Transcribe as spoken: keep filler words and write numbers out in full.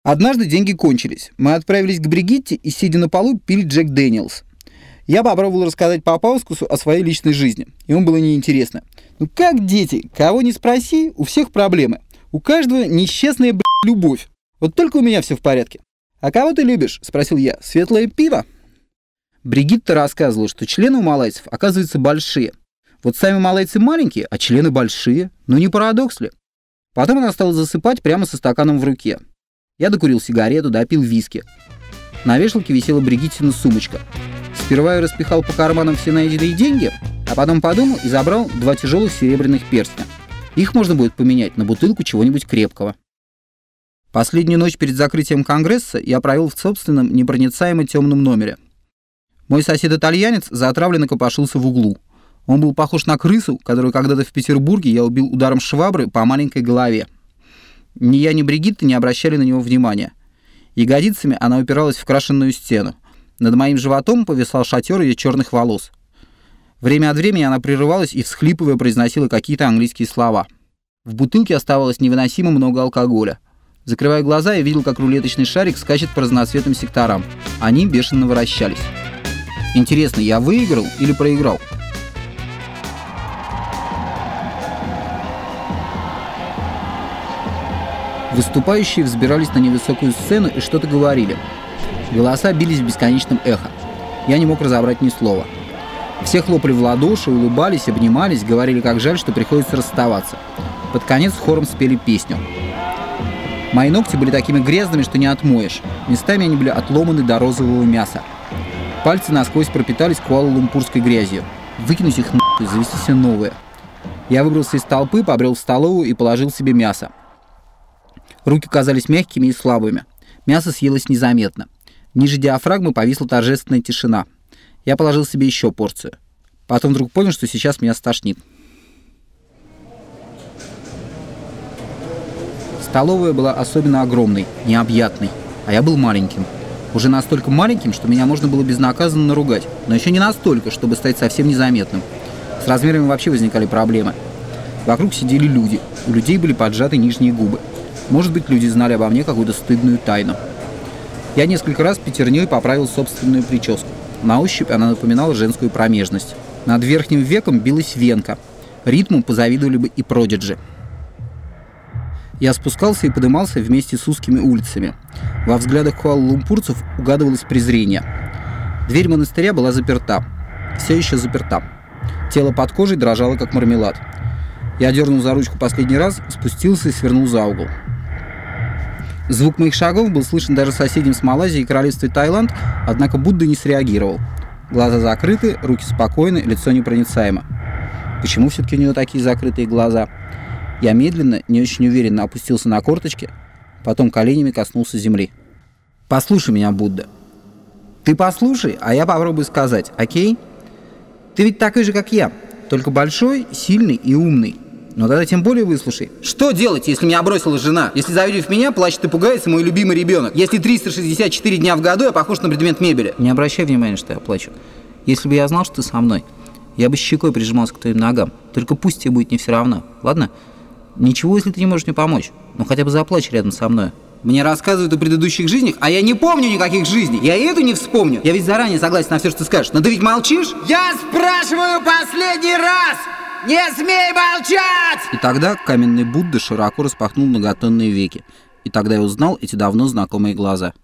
Однажды деньги кончились. Мы отправились к Бригитте и, сидя на полу, пили Джек Дэниелс. Я попробовал рассказать папа Аускусу о своей личной жизни. Ему было неинтересно. Ну как дети, кого не спроси, у всех проблемы. У каждого несчастная, блядь, любовь. Вот только у меня все в порядке. «А кого ты любишь?» — спросил я. «Светлое пиво?» Бригитта рассказывала, что члены у малайцев, оказывается, большие. Вот сами малайцы маленькие, а члены большие. Ну не парадокс ли? Потом она стала засыпать прямо со стаканом в руке. Я докурил сигарету, допил виски. На вешалке висела Бригиттина сумочка. Сперва я распихал по карманам все найденные деньги, а потом подумал и забрал два тяжелых серебряных перстня. Их можно будет поменять на бутылку чего-нибудь крепкого. Последнюю ночь перед закрытием Конгресса я провел в собственном непроницаемо темном номере. Мой сосед-итальянец затравленно копошился в углу. Он был похож на крысу, которую когда-то в Петербурге я убил ударом швабры по маленькой голове. Ни я, ни Бригитта не обращали на него внимания. Ягодицами она упиралась в крашенную стену. Над моим животом повисал шатер ее черных волос. Время от времени она прерывалась и, всхлипывая, произносила какие-то английские слова. В бутылке оставалось невыносимо много алкоголя. Закрывая глаза, я видел, как рулеточный шарик скачет по разноцветным секторам. Они бешено вращались. Интересно, я выиграл или проиграл? Выступающие взбирались на невысокую сцену и что-то говорили. Голоса бились в бесконечном эхо. Я не мог разобрать ни слова. Все хлопали в ладоши, улыбались, обнимались, говорили, как жаль, что приходится расставаться. Под конец хором спели песню. Мои ногти были такими грязными, что не отмоешь. Местами они были отломаны до розового мяса. Пальцы насквозь пропитались куала-лумпурской грязью. Выкинуть их нахуй, завести себе новые. Я выбрался из толпы, побрел в столовую и положил себе мясо. Руки казались мягкими и слабыми. Мясо съелось незаметно. Ниже диафрагмы повисла торжественная тишина. Я положил себе еще порцию. Потом вдруг понял, что сейчас меня стошнит. Столовая была особенно огромной, необъятной, а я был маленьким. Уже настолько маленьким, что меня можно было безнаказанно наругать, но еще не настолько, чтобы стать совсем незаметным. С размерами вообще возникали проблемы. Вокруг сидели люди, у людей были поджаты нижние губы. Может быть, люди знали обо мне какую-то стыдную тайну. Я несколько раз пятерней поправил собственную прическу. На ощупь она напоминала женскую промежность. Над верхним веком билась венка. Ритму позавидовали бы и продиджи. Я спускался и подымался вместе с узкими улицами. Во взглядах куала-лумпурцев угадывалось презрение. Дверь монастыря была заперта. Все еще заперта. Тело под кожей дрожало, как мармелад. Я дернул за ручку последний раз, спустился и свернул за угол. Звук моих шагов был слышен даже соседям с Малайзией и королевстве Таиланд, однако Будда не среагировал. Глаза закрыты, руки спокойны, лицо непроницаемо. Почему все-таки у него такие закрытые глаза? Я медленно, не очень уверенно опустился на корточки, потом коленями коснулся земли. «Послушай меня, Будда. Ты послушай, а я попробую сказать, окей? Ты ведь такой же, как я, только большой, сильный и умный. Но тогда тем более выслушай. Что делать, если меня бросила жена? Если, завидев меня, плачет и пугается мой любимый ребенок? Если триста шестьдесят четыре дня в году я похож на предмет мебели? Не обращай внимания, что я плачу. Если бы я знал, что ты со мной, я бы щекой прижимался к твоим ногам. Только пусть тебе будет не все равно, ладно? Ничего, если ты не можешь мне помочь. Ну хотя бы заплачь рядом со мной. Мне рассказывают о предыдущих жизнях, а я не помню никаких жизней. Я и эту не вспомню. Я ведь заранее согласен на все, что ты скажешь. Но ты ведь молчишь? Я спрашиваю последний раз! Не смей молчать! И тогда каменный Будда широко распахнул многотонные веки. И тогда я узнал эти давно знакомые глаза.